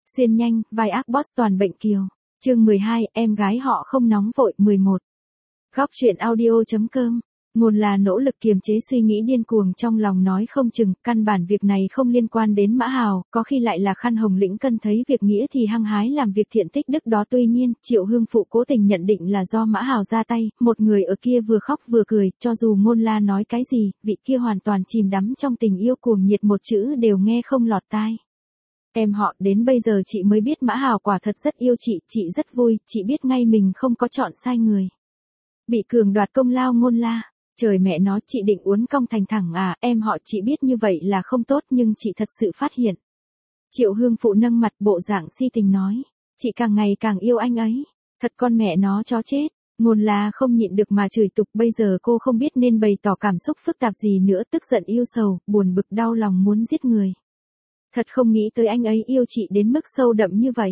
Xuyên nhanh, vai ác boss toàn bệnh kiều. Chương 12, em gái họ không nóng vội. 11. Góc truyện audio.com. Ngôn là nỗ lực kiềm chế suy nghĩ điên cuồng trong lòng, nói không chừng căn bản việc này không liên quan đến Mã Hào, có khi lại là Khăn Hồng Lĩnh Cân thấy việc nghĩa thì hăng hái làm việc thiện tích đức đó. Tuy nhiên, Triệu Hương Phụ cố tình nhận định là do Mã Hào ra tay, một người ở kia vừa khóc vừa cười, cho dù Ngôn La nói cái gì, vị kia hoàn toàn chìm đắm trong tình yêu cuồng nhiệt, một chữ đều nghe không lọt tai. Em họ, đến bây giờ chị mới biết Mã Hào quả thật rất yêu chị rất vui, chị biết ngay mình không có chọn sai người. Bị cường đoạt công lao. Ngôn La, trời mẹ nó, chị định uốn cong thành thẳng à? Em họ, chị biết như vậy là không tốt nhưng chị thật sự phát hiện. Triệu Hương Phụ nâng mặt bộ dạng si tình nói, chị càng ngày càng yêu anh ấy, thật con mẹ nó chó chết. Ngôn La không nhịn được mà chửi tục, bây giờ cô không biết nên bày tỏ cảm xúc phức tạp gì nữa, tức giận, yêu sầu, buồn bực, đau lòng, muốn giết người. Thật không nghĩ tới anh ấy yêu chị đến mức sâu đậm như vậy.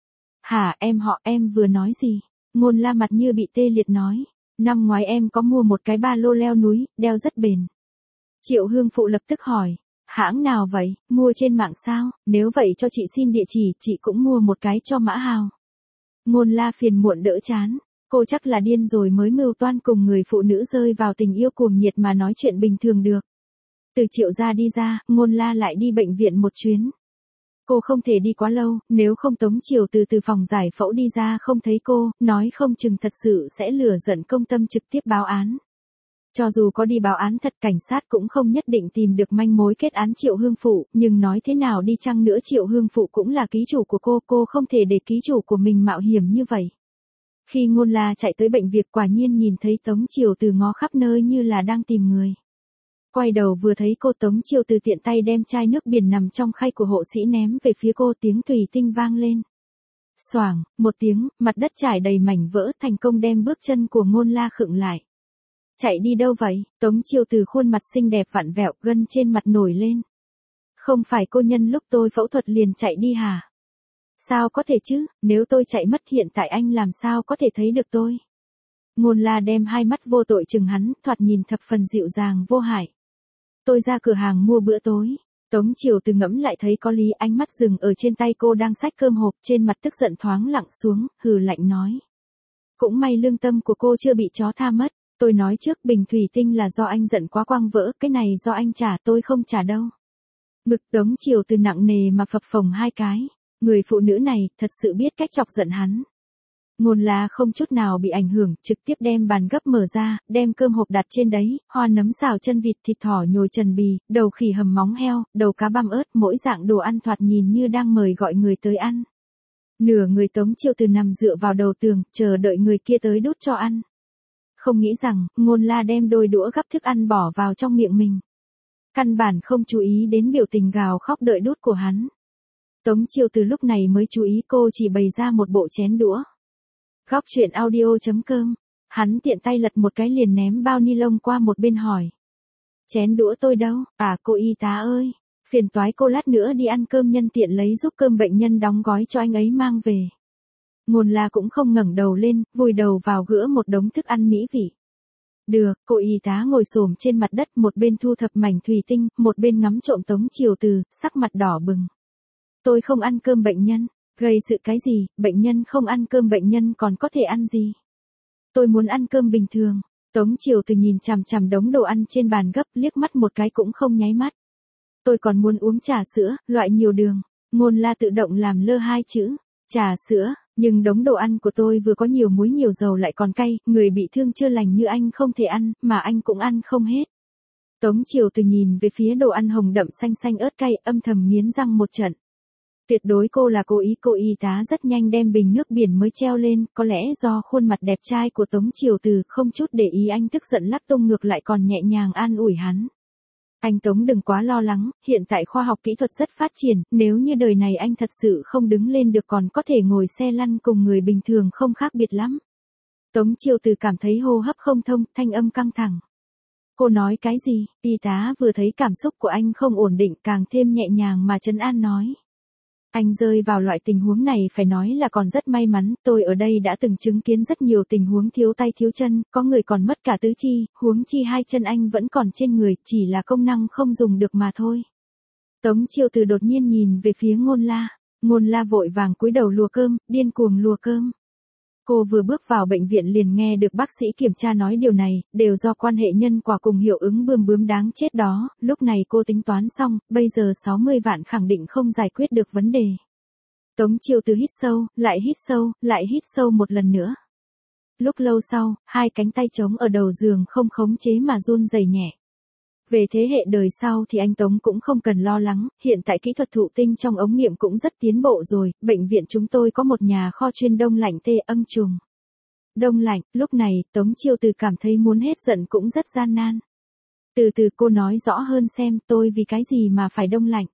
Hả? Em họ, em vừa nói gì? Ngôn La mặt như bị tê liệt nói, năm ngoái em có mua một cái ba lô leo núi, đeo rất bền. Triệu Hương Phụ lập tức hỏi, hãng nào vậy, mua trên mạng sao? Nếu vậy cho chị xin địa chỉ, chị cũng mua một cái cho Mã Hào. Ngôn La phiền muộn đỡ chán, cô chắc là điên rồi mới mưu toan cùng người phụ nữ rơi vào tình yêu cuồng nhiệt mà nói chuyện bình thường được. Từ Triệu gia đi ra, Ngôn La lại đi bệnh viện một chuyến. Cô không thể đi quá lâu, nếu không Tống Triều từ phòng giải phẫu đi ra không thấy cô, nói không chừng thật sự sẽ lửa giận công tâm trực tiếp báo án. Cho dù có đi báo án thật, cảnh sát cũng không nhất định tìm được manh mối kết án Triệu Hương Phụ, nhưng nói thế nào đi chăng nữa Triệu Hương Phụ cũng là ký chủ của cô không thể để ký chủ của mình mạo hiểm như vậy. Khi Ngôn La chạy tới bệnh viện, quả nhiên nhìn thấy Tống Triều Từ ngó khắp nơi như là đang tìm người. Quay đầu vừa thấy cô, Tống Triều Từ tiện tay đem chai nước biển nằm trong khay của hộ sĩ ném về phía cô, tiếng thủy tinh vang lên. Xoảng, một tiếng, mặt đất trải đầy mảnh vỡ, thành công đem bước chân của Ngôn La khựng lại. Chạy đi đâu vậy? Tống Triều Từ khuôn mặt xinh đẹp vặn vẹo, gân trên mặt nổi lên. Không phải cô nhân lúc tôi phẫu thuật liền chạy đi hả? Sao có thể chứ, nếu tôi chạy mất hiện tại anh làm sao có thể thấy được tôi? Ngôn La đem hai mắt vô tội chừng hắn, thoạt nhìn thập phần dịu dàng vô hại. Tôi ra cửa hàng mua bữa tối. Tống Triều Từ ngẫm lại thấy có lý, ánh mắt dừng ở trên tay cô đang xách cơm hộp, trên mặt tức giận thoáng lặng xuống, hừ lạnh nói. Cũng may lương tâm của cô chưa bị chó tha mất, tôi nói trước bình thủy tinh là do anh giận quá quang vỡ, cái này do anh trả, tôi không trả đâu. Ngực Tống Triều Từ nặng nề mà phập phồng hai cái, người phụ nữ này thật sự biết cách chọc giận hắn. Ngôn La không chút nào bị ảnh hưởng, trực tiếp đem bàn gấp mở ra, đem cơm hộp đặt trên đấy, hoa nấm xào chân vịt, thịt thỏ nhồi trần bì, đầu khỉ hầm móng heo, đầu cá băm ớt, mỗi dạng đồ ăn thoạt nhìn như đang mời gọi người tới ăn. Nửa người Tống Triều Từ nằm dựa vào đầu tường, chờ đợi người kia tới đút cho ăn. Không nghĩ rằng, Ngôn La đem đôi đũa gắp thức ăn bỏ vào trong miệng mình. Căn bản không chú ý đến biểu tình gào khóc đợi đút của hắn. Tống Triều Từ lúc này mới chú ý cô chỉ bày ra một bộ chén đũa. Góc truyện audio.com. Hắn tiện tay lật một cái liền ném bao ni lông qua một bên hỏi. Chén đũa tôi đâu? À, cô y tá ơi, phiền toái cô lát nữa đi ăn cơm nhân tiện lấy giúp cơm bệnh nhân đóng gói cho anh ấy mang về. Ngôn La cũng không ngẩng đầu lên, vùi đầu vào gữa một đống thức ăn mỹ vị. Được, cô y tá ngồi xổm trên mặt đất, một bên thu thập mảnh thủy tinh, một bên ngắm trộm Tống Triều Từ, sắc mặt đỏ bừng. Tôi không ăn cơm bệnh nhân. Gây sự cái gì, bệnh nhân không ăn cơm bệnh nhân còn có thể ăn gì? Tôi muốn ăn cơm bình thường. Tống Triều Từ nhìn chằm chằm đống đồ ăn trên bàn gấp, liếc mắt một cái cũng không nháy mắt. Tôi còn muốn uống trà sữa, loại nhiều đường. Ngôn La tự động làm lơ hai chữ, trà sữa, nhưng đống đồ ăn của tôi vừa có nhiều muối nhiều dầu lại còn cay, người bị thương chưa lành như anh không thể ăn, mà anh cũng ăn không hết. Tống Triều Từ nhìn về phía đồ ăn hồng đậm xanh xanh ớt cay, âm thầm nghiến răng một trận. Tuyệt đối cô là cố ý, cô y tá rất nhanh đem bình nước biển mới treo lên, có lẽ do khuôn mặt đẹp trai của Tống Triều Từ, không chút để ý anh tức giận lắc tung ngược lại còn nhẹ nhàng an ủi hắn. Anh Tống đừng quá lo lắng, hiện tại khoa học kỹ thuật rất phát triển, nếu như đời này anh thật sự không đứng lên được còn có thể ngồi xe lăn cùng người bình thường không khác biệt lắm. Tống Triều Từ cảm thấy hô hấp không thông, thanh âm căng thẳng. Cô nói cái gì? Y tá vừa thấy cảm xúc của anh không ổn định càng thêm nhẹ nhàng mà trấn an nói. Anh rơi vào loại tình huống này phải nói là còn rất may mắn, tôi ở đây đã từng chứng kiến rất nhiều tình huống thiếu tay thiếu chân, có người còn mất cả tứ chi, huống chi hai chân anh vẫn còn trên người, chỉ là công năng không dùng được mà thôi. Tống Triều Từ đột nhiên nhìn về phía Ngôn La. Ngôn La vội vàng cúi đầu lùa cơm, điên cuồng lùa cơm. Cô vừa bước vào bệnh viện liền nghe được bác sĩ kiểm tra nói điều này, đều do quan hệ nhân quả cùng hiệu ứng bướm đáng chết đó, lúc này cô tính toán xong, bây giờ 60 vạn khẳng định không giải quyết được vấn đề. Tống Chiêu Từ hít sâu, lại hít sâu một lần nữa. Lúc lâu sau, hai cánh tay trống ở đầu giường không khống chế mà run rẩy nhẹ. Về thế hệ đời sau thì anh Tống cũng không cần lo lắng, hiện tại kỹ thuật thụ tinh trong ống nghiệm cũng rất tiến bộ rồi, bệnh viện chúng tôi có một nhà kho chuyên đông lạnh tê âm trùng. Đông lạnh, lúc này Tống Chiêu Từ cảm thấy muốn hết giận cũng rất gian nan. Từ từ cô nói rõ hơn xem tôi vì cái gì mà phải đông lạnh.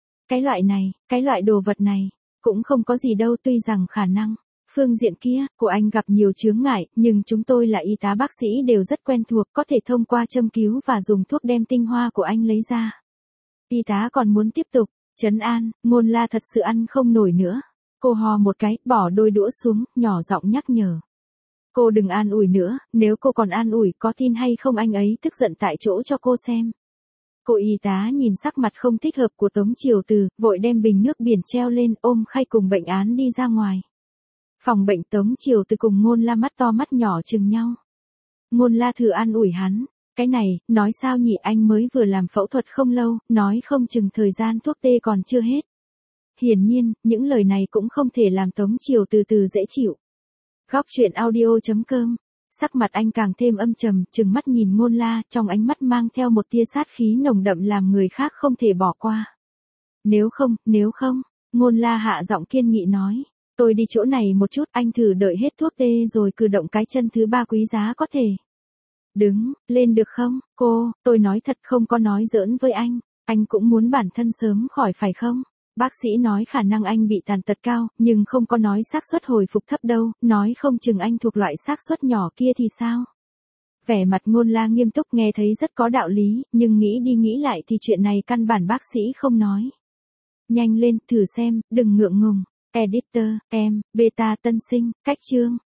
Cái loại đồ vật này, cũng không có gì đâu tuy rằng khả năng. Phương diện kia, của anh gặp nhiều chướng ngại, nhưng chúng tôi là y tá bác sĩ đều rất quen thuộc, có thể thông qua châm cứu và dùng thuốc đem tinh hoa của anh lấy ra. Y tá còn muốn tiếp tục, trấn an, Ngôn La thật sự ăn không nổi nữa. Cô hò một cái, bỏ đôi đũa xuống, nhỏ giọng nhắc nhở. Cô đừng an ủi nữa, nếu cô còn an ủi có tin hay không anh ấy tức giận tại chỗ cho cô xem. Cô y tá nhìn sắc mặt không thích hợp của Tống Chiêu Từ, vội đem bình nước biển treo lên ôm khay cùng bệnh án đi ra ngoài. Phòng bệnh Tống Chiêu Từ cùng Ngôn La mắt to mắt nhỏ chừng nhau. Ngôn La thử an ủi hắn, cái này, nói sao nhỉ anh mới vừa làm phẫu thuật không lâu, nói không chừng thời gian thuốc tê còn chưa hết. Hiển nhiên, những lời này cũng không thể làm Tống Chiêu Từ dễ chịu. Góc truyện audio.com. Sắc mặt anh càng thêm âm trầm, trừng mắt nhìn Ngôn La, trong ánh mắt mang theo một tia sát khí nồng đậm làm người khác không thể bỏ qua. Nếu không, Ngôn La hạ giọng kiên nghị nói. Tôi đi chỗ này một chút, anh thử đợi hết thuốc tê rồi cử động cái chân thứ ba quý giá có thể. Đứng, lên được không, tôi nói thật không có nói giỡn với anh cũng muốn bản thân sớm khỏi phải không? Bác sĩ nói khả năng anh bị tàn tật cao, nhưng không có nói xác suất hồi phục thấp đâu, nói không chừng anh thuộc loại xác suất nhỏ kia thì sao? Vẻ mặt Ngôn La nghiêm túc nghe thấy rất có đạo lý, nhưng nghĩ đi nghĩ lại thì chuyện này căn bản bác sĩ không nói. Nhanh lên, thử xem, đừng ngượng ngùng. Editor, em, beta tân sinh, cách chương.